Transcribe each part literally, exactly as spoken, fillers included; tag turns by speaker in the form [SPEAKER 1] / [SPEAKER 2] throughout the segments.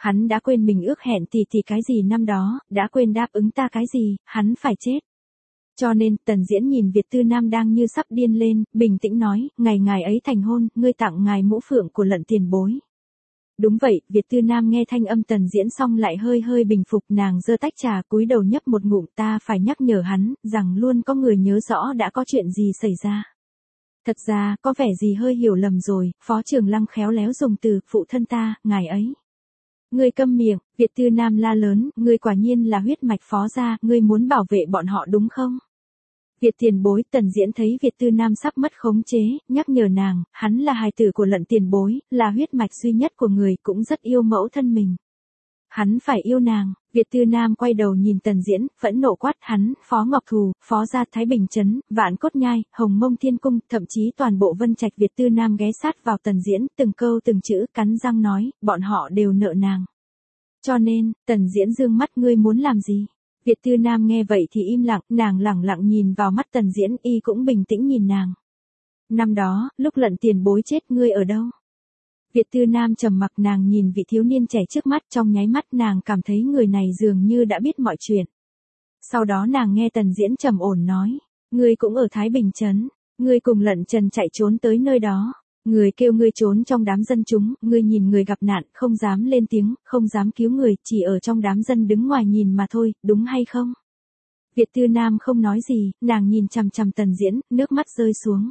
[SPEAKER 1] Hắn đã quên mình ước hẹn tỷ tỷ cái gì năm đó, đã quên đáp ứng ta cái gì, hắn phải chết. Cho nên, Tần Diễn nhìn Việt Tư Nam đang như sắp điên lên, bình tĩnh nói, ngày ngài ấy thành hôn, ngươi tặng ngài mũ phượng của Lận tiền bối. Đúng vậy, Việt Tư Nam nghe thanh âm Tần Diễn xong lại hơi hơi bình phục, nàng giơ tách trà cúi đầu nhấp một ngụm, ta phải nhắc nhở hắn, rằng luôn có người nhớ rõ đã có chuyện gì xảy ra. Thật ra, có vẻ gì hơi hiểu lầm rồi, Phó Trường Lăng khéo léo dùng từ, phụ thân ta, ngài ấy. Ngươi câm miệng, Việt Tư Nam la lớn, ngươi quả nhiên là huyết mạch Phó gia, ngươi muốn bảo vệ bọn họ đúng không? Việt tiền bối, Tần Diễn thấy Việt Tư Nam sắp mất khống chế, nhắc nhở nàng, hắn là hài tử của Lận tiền bối, là huyết mạch duy nhất của người, cũng rất yêu mẫu thân mình. Hắn phải yêu nàng, Việt Tư Nam quay đầu nhìn Tần Diễn, phẫn nộ quát hắn, Phó Ngọc Thù, Phó gia Thái Bình Trấn, Vạn Cốt Nhai, Hồng Mông Thiên Cung, thậm chí toàn bộ Vân Trạch. Việt Tư Nam ghé sát vào Tần Diễn, từng câu từng chữ, cắn răng nói, bọn họ đều nợ nàng. Cho nên, Tần Diễn dương mắt, ngươi muốn làm gì? Việt Tư Nam nghe vậy thì im lặng, nàng lẳng lặng nhìn vào mắt Tần Diễn, y cũng bình tĩnh nhìn nàng. Năm đó, lúc Lận tiền bối chết, ngươi ở đâu? Việt Tư Nam trầm mặc, nàng nhìn vị thiếu niên trẻ trước mắt, trong nháy mắt nàng cảm thấy người này dường như đã biết mọi chuyện. Sau đó nàng nghe Tần Diễn trầm ổn nói, ngươi cũng ở Thái Bình Trấn, ngươi cùng Lận Trần chạy trốn tới nơi đó. Người kêu ngươi trốn trong đám dân chúng, ngươi nhìn người gặp nạn, không dám lên tiếng, không dám cứu người, chỉ ở trong đám dân đứng ngoài nhìn mà thôi, đúng hay không? Việt Tư Nam không nói gì, nàng nhìn chằm chằm Tần Diễn, nước mắt rơi xuống.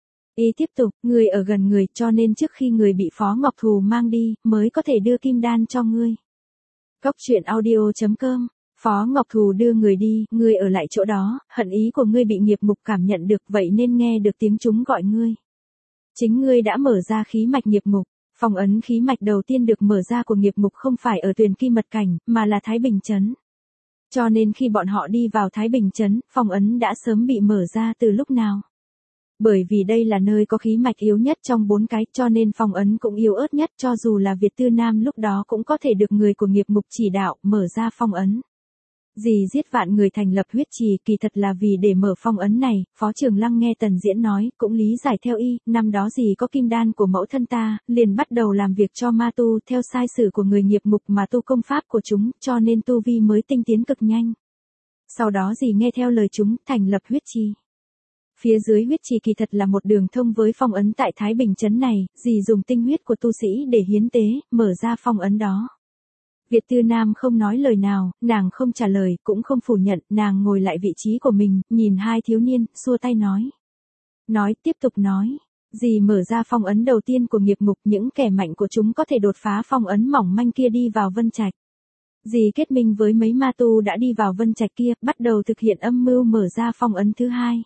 [SPEAKER 1] Y tiếp tục, người ở gần người, cho nên trước khi người bị Phó Ngọc Thù mang đi, mới có thể đưa kim đan cho ngươi. Cốc truyện audio chấm com. Phó Ngọc Thù đưa người đi, ngươi ở lại chỗ đó, hận ý của ngươi bị nghiệp mục cảm nhận được, vậy nên nghe được tiếng chúng gọi ngươi. Chính ngươi đã mở ra khí mạch nghiệp mục. Phong ấn khí mạch đầu tiên được mở ra của nghiệp mục không phải ở Tuyền Kim Mật Cảnh, mà là Thái Bình Trấn. Cho nên khi bọn họ đi vào Thái Bình Trấn, phong ấn đã sớm bị mở ra từ lúc nào. Bởi vì đây là nơi có khí mạch yếu nhất trong bốn cái, cho nên phong ấn cũng yếu ớt nhất, cho dù là Việt Tư Nam lúc đó cũng có thể được người của nghiệp mục chỉ đạo, mở ra phong ấn. Dì giết vạn người thành lập huyết trì, kỳ thật là vì để mở phong ấn này. Phó Trường Lăng nghe Tần Diễn nói, cũng lý giải theo y, năm đó dì có kim đan của mẫu thân ta, liền bắt đầu làm việc cho ma tu, theo sai sử của người nghiệp mục mà tu công pháp của chúng, cho nên tu vi mới tinh tiến cực nhanh. Sau đó dì nghe theo lời chúng, thành lập huyết trì. Phía dưới huyết trì kỳ thật là một đường thông với phong ấn tại Thái Bình Trấn này, dì dùng tinh huyết của tu sĩ để hiến tế, mở ra phong ấn đó. Việt Tư Nam không nói lời nào, nàng không trả lời, cũng không phủ nhận, nàng ngồi lại vị trí của mình, nhìn hai thiếu niên, xua tay nói. Nói, tiếp tục nói. Dì mở ra phong ấn đầu tiên của nghiệp mục, những kẻ mạnh của chúng có thể đột phá phong ấn mỏng manh kia đi vào Vân Trạch. Dì kết minh với mấy ma tu đã đi vào Vân Trạch kia, bắt đầu thực hiện âm mưu mở ra phong ấn thứ hai.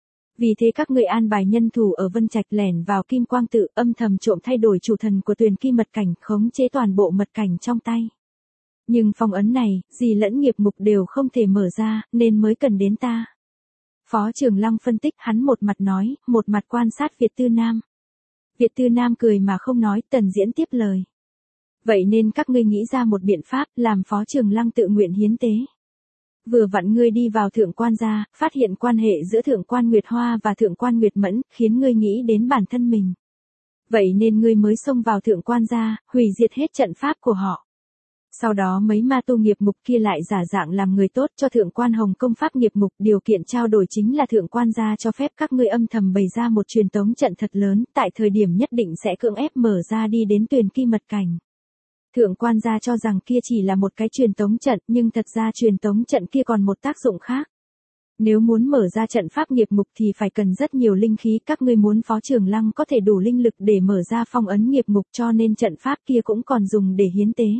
[SPEAKER 1] Vì thế các người an bài nhân thủ ở Vân Trạch lẻn vào Kim Quang Tự, âm thầm trộm thay đổi chủ thần của Tuyền Kim Mật Cảnh, khống chế toàn bộ mật cảnh trong tay. Nhưng phong ấn này, dì lẫn nghiệp mục đều không thể mở ra, nên mới cần đến ta. Phó Trường Lăng phân tích, hắn một mặt nói, một mặt quan sát Việt Tư Nam. Việt Tư Nam cười mà không nói, Tần Diễn tiếp lời. Vậy nên các ngươi nghĩ ra một biện pháp, làm Phó Trường Lăng tự nguyện hiến tế. Vừa vặn ngươi đi vào Thượng Quan gia, phát hiện quan hệ giữa Thượng Quan Nguyệt Hoa và Thượng Quan Nguyệt Mẫn, khiến ngươi nghĩ đến bản thân mình. Vậy nên ngươi mới xông vào Thượng Quan gia, hủy diệt hết trận pháp của họ. Sau đó mấy ma tu nghiệp mục kia lại giả dạng làm người tốt cho Thượng Quan Hồng công pháp nghiệp mục, điều kiện trao đổi chính là Thượng Quan gia cho phép các ngươi âm thầm bày ra một truyền tống trận thật lớn, tại thời điểm nhất định sẽ cưỡng ép mở ra đi đến Tuyền Kim Mật Cảnh. Thượng Quan gia cho rằng kia chỉ là một cái truyền tống trận, nhưng thật ra truyền tống trận kia còn một tác dụng khác. Nếu muốn mở ra trận pháp nghiệp mục thì phải cần rất nhiều linh khí, các ngươi muốn Phó Trường Lăng có thể đủ linh lực để mở ra phong ấn nghiệp mục, cho nên trận pháp kia cũng còn dùng để hiến tế.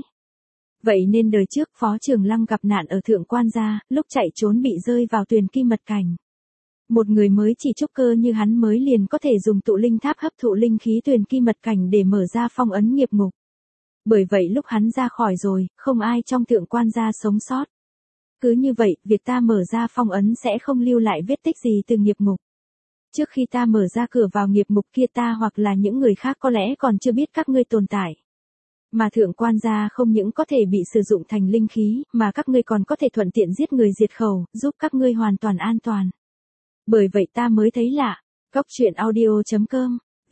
[SPEAKER 1] Vậy nên đời trước Phó Trường Lăng gặp nạn ở Thượng Quan gia, lúc chạy trốn bị rơi vào Tuyền Kim Mật Cảnh. Một người mới chỉ trúc cơ như hắn mới liền có thể dùng tụ linh tháp hấp thụ linh khí Tuyền Kim Mật Cảnh để mở ra phong ấn nghiệp mục. Bởi vậy lúc hắn ra khỏi rồi, không ai trong Thượng Quan gia sống sót. Cứ như vậy, việc ta mở ra phong ấn sẽ không lưu lại vết tích gì từ nghiệp mục. Trước khi ta mở ra cửa vào nghiệp mục kia, ta hoặc là những người khác có lẽ còn chưa biết các ngươi tồn tại. Mà Thượng Quan gia không những có thể bị sử dụng thành linh khí, mà các ngươi còn có thể thuận tiện giết người diệt khẩu, giúp các ngươi hoàn toàn an toàn. Bởi vậy ta mới thấy lạ. Cốc truyện audio chấm com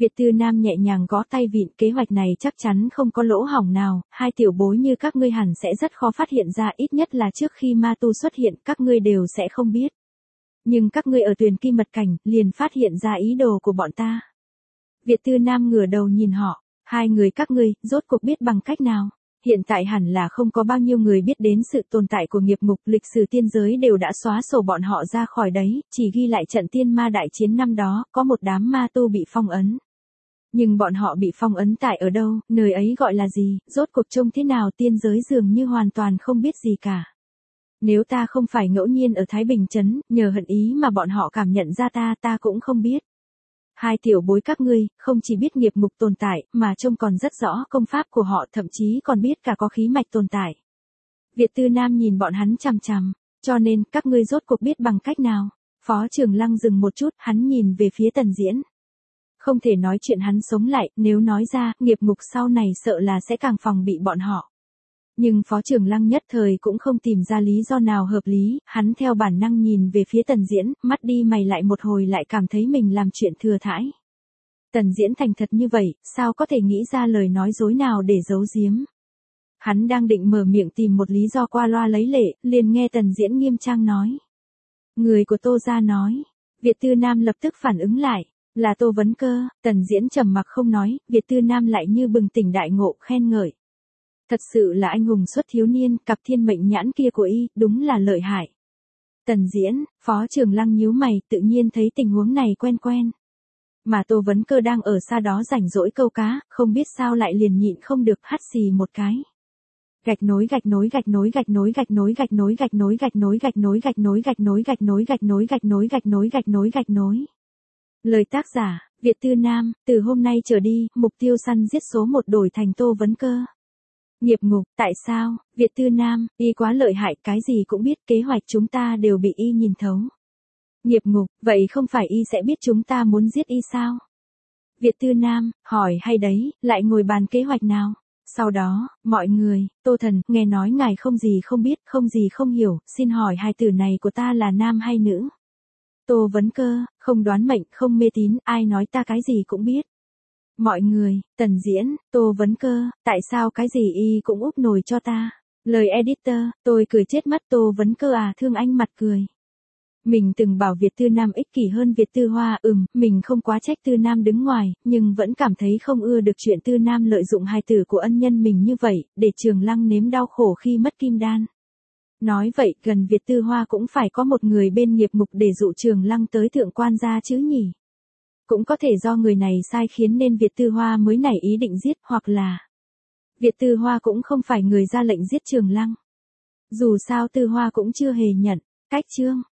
[SPEAKER 1] Việt Tư Nam nhẹ nhàng gõ tay vịn, kế hoạch này chắc chắn không có lỗ hổng nào, hai tiểu bối như các ngươi hẳn sẽ rất khó phát hiện ra, ít nhất là trước khi ma tu xuất hiện các ngươi đều sẽ không biết. Nhưng các ngươi ở Tuyền Kim Mật Cảnh, liền phát hiện ra ý đồ của bọn ta. Việt Tư Nam ngửa đầu nhìn họ, hai người các ngươi, rốt cuộc biết bằng cách nào? Hiện tại hẳn là không có bao nhiêu người biết đến sự tồn tại của nghiệp ngục, lịch sử tiên giới đều đã xóa sổ bọn họ ra khỏi đấy, chỉ ghi lại trận tiên ma đại chiến năm đó, có một đám ma tu bị phong ấn. Nhưng bọn họ bị phong ấn tại ở đâu, nơi ấy gọi là gì, rốt cuộc trông thế nào, tiên giới dường như hoàn toàn không biết gì cả. Nếu ta không phải ngẫu nhiên ở Thái Bình Trấn, nhờ hận ý mà bọn họ cảm nhận ra ta, ta cũng không biết. Hai tiểu bối các ngươi, không chỉ biết nghiệp ngục tồn tại, mà trông còn rất rõ công pháp của họ, thậm chí còn biết cả có khí mạch tồn tại. Việt Tư Nam nhìn bọn hắn chằm chằm, cho nên, các ngươi rốt cuộc biết bằng cách nào? Phó Trường Lăng dừng một chút, hắn nhìn về phía Tần Diễn. Không thể nói chuyện hắn sống lại, nếu nói ra, nghiệp ngục sau này sợ là sẽ càng phòng bị bọn họ. Nhưng Phó Trường Lăng nhất thời cũng không tìm ra lý do nào hợp lý, hắn theo bản năng nhìn về phía Tần Diễn, mắt đi mày lại một hồi lại cảm thấy mình làm chuyện thừa thãi. Tần Diễn thành thật như vậy, sao có thể nghĩ ra lời nói dối nào để giấu giếm. Hắn đang định mở miệng tìm một lý do qua loa lấy lệ, liền nghe Tần Diễn nghiêm trang nói. Người của Tô gia nói. Việt Tư Nam lập tức phản ứng lại. Là Tô Vấn Cơ. Tần Diễn trầm mặc không nói, Việt Tư Nam lại như bừng tỉnh đại ngộ, khen ngợi. Thật sự là anh hùng xuất thiếu niên, cặp thiên mệnh nhãn kia của y, đúng là lợi hại. Tần Diễn, Phó Trường Lăng nhíu mày, tự nhiên thấy tình huống này quen quen. Mà Tô Vấn Cơ đang ở xa đó rảnh rỗi câu cá, không biết sao lại liền nhịn không được hắt xì một cái. Gạch nối gạch nối gạch nối gạch nối gạch nối gạch nối gạch nối gạch nối gạch nối gạch nối gạch nối gạch nối gạch nối gạch nối gạch nối gạch nối gạch nối. Lời tác giả, Việt Tư Nam, từ hôm nay trở đi, mục tiêu săn giết số một đổi thành Tô Vấn Cơ. Nghiệp ngục, tại sao, Việt Tư Nam, y quá lợi hại, cái gì cũng biết, kế hoạch chúng ta đều bị y nhìn thấu. Nghiệp ngục, vậy không phải y sẽ biết chúng ta muốn giết y sao? Việt Tư Nam, hỏi hay đấy, lại ngồi bàn kế hoạch nào? Sau đó, mọi người, Tô Thần, nghe nói ngài không gì không biết, không gì không hiểu, xin hỏi hai từ này của ta là nam hay nữ? Tô Vấn Cơ, không đoán mệnh, không mê tín, ai nói ta cái gì cũng biết. Mọi người, Tần Diễn, Tô Vấn Cơ, tại sao cái gì y cũng úp nổi cho ta? Lời editor, tôi cười chết mắt. Tô Vấn Cơ à, thương anh mặt cười. Mình từng bảo Việt Tư Nam ích kỷ hơn Việt Tư Hoa, ừm, mình không quá trách Tư Nam đứng ngoài, nhưng vẫn cảm thấy không ưa được chuyện Tư Nam lợi dụng hài tử của ân nhân mình như vậy, để Trường Lăng nếm đau khổ khi mất kim đan. Nói vậy, gần Việt Tư Hoa cũng phải có một người bên nghiệp ngục để dụ Trường Lăng tới thượng quan gia chứ nhỉ? Cũng có thể do người này sai khiến nên Việt Tư Hoa mới nảy ý định giết, hoặc là Việt Tư Hoa cũng không phải người ra lệnh giết Trường Lăng. Dù sao Tư Hoa cũng chưa hề nhận. Cách chương